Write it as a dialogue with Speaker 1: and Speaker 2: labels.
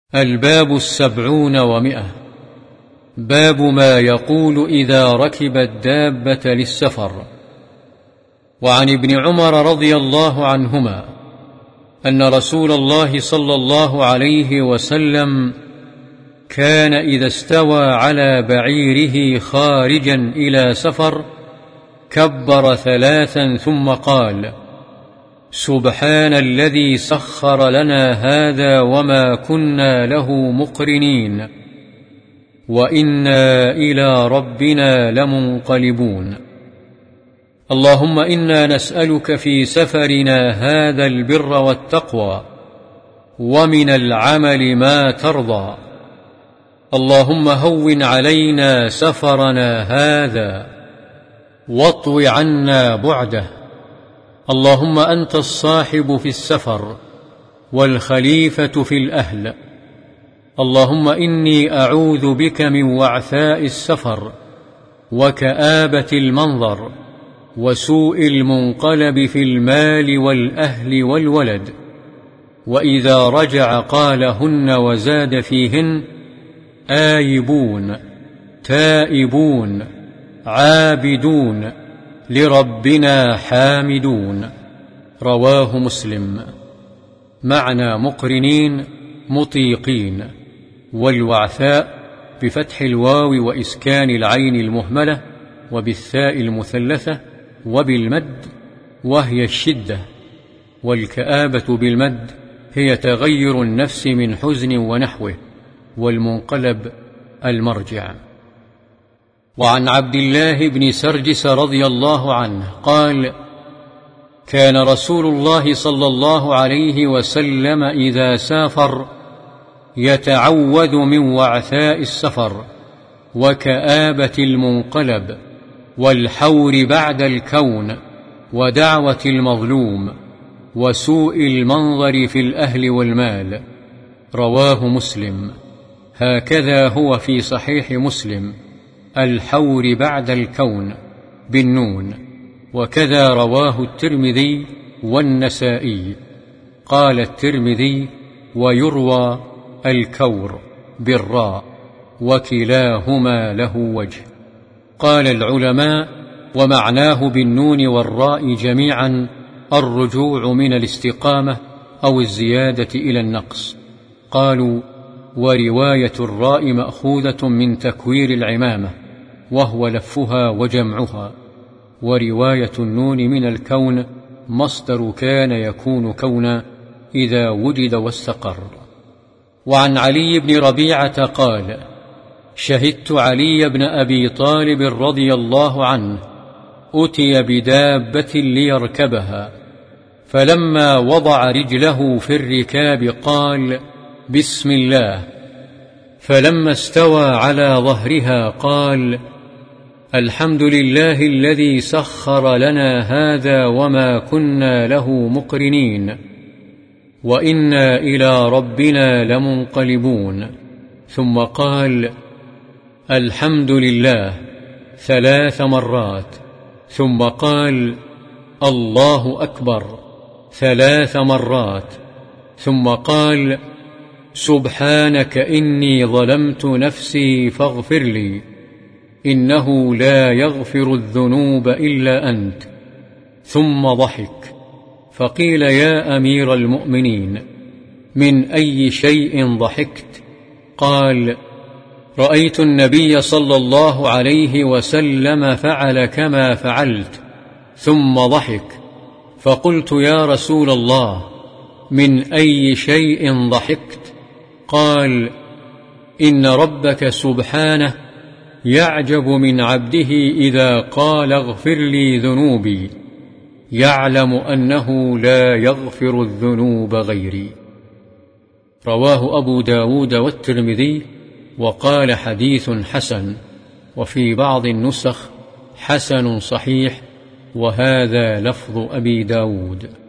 Speaker 1: الباب 70 باب ما يقول إذا ركب الدابة للسفر. وعن ابن عمر رضي الله عنهما أن رسول الله صلى الله عليه وسلم كان إذا استوى على بعيره خارجا إلى سفر كبر 3 ثم قال: سبحان الذي سخر لنا هذا وما كنا له مقرنين وإنا إلى ربنا لمنقلبون. اللهم إنا نسألك في سفرنا هذا البر والتقوى ومن العمل ما ترضى. اللهم هون علينا سفرنا هذا واطو عنا بعده. اللهم أنت الصاحب في السفر والخليفة في الأهل. اللهم إني أعوذ بك من وعثاء السفر وكآبة المنظر وسوء المنقلب في المال والأهل والولد. وإذا رجع قالهن وزاد فيهن: آيبون تائبون عابدون لربنا حامدون. رواه مسلم. معنى مقرنين مطيقين، والوعثاء بفتح الواو وإسكان العين المهملة وبالثاء المثلثة وبالمد وهي الشدة، والكآبة بالمد هي تغير النفس من حزن ونحوه، والمنقلب المرجع. وعن عبد الله بن سرجس رضي الله عنه قال: كان رسول الله صلى الله عليه وسلم إذا سافر يتعوذ من وعثاء السفر وكآبة المنقلب والحور بعد الكون ودعوة المظلوم وسوء المنظر في الأهل والمال. رواه مسلم. هكذا هو في صحيح مسلم: الحور بعد الكون بالنون. وكذا رواه الترمذي والنسائي. قال الترمذي: ويروى الكور بالراء، وكلاهما له وجه. قال العلماء: ومعناه بالنون والراء جميعا الرجوع من الاستقامة أو الزيادة إلى النقص. قالوا: ورواية الراء مأخوذة من تكوير العمامة وهو لفها وجمعها، ورواية النون من الكون مصدر كان يكون كونا إذا وجد واستقر. وعن علي بن ربيعة قال: شهدت علي بن أبي طالب رضي الله عنه أتي بدابة ليركبها، فلما وضع رجله في الركاب قال: بسم الله. فلما استوى على ظهرها قال: الحمد لله الذي سخر لنا هذا وما كنا له مقرنين وإنا إلى ربنا لمنقلبون. ثم قال: الحمد لله 3 مرات. ثم قال: الله أكبر 3 مرات. ثم قال: سبحانك إني ظلمت نفسي فاغفر لي إنه لا يغفر الذنوب إلا أنت. ثم ضحك. فقيل: يا أمير المؤمنين، من أي شيء ضحكت؟ قال: رأيت النبي صلى الله عليه وسلم فعل كما فعلت. ثم ضحك. فقلت: يا رسول الله، من أي شيء ضحكت؟ قال: إن ربك سبحانه يعجب من عبده إذا قال اغفر لي ذنوبي، يعلم أنه لا يغفر الذنوب غيري. رواه أبو داود والترمذي، وقال حديث حسن، وفي بعض النسخ حسن صحيح، وهذا لفظ أبي داود.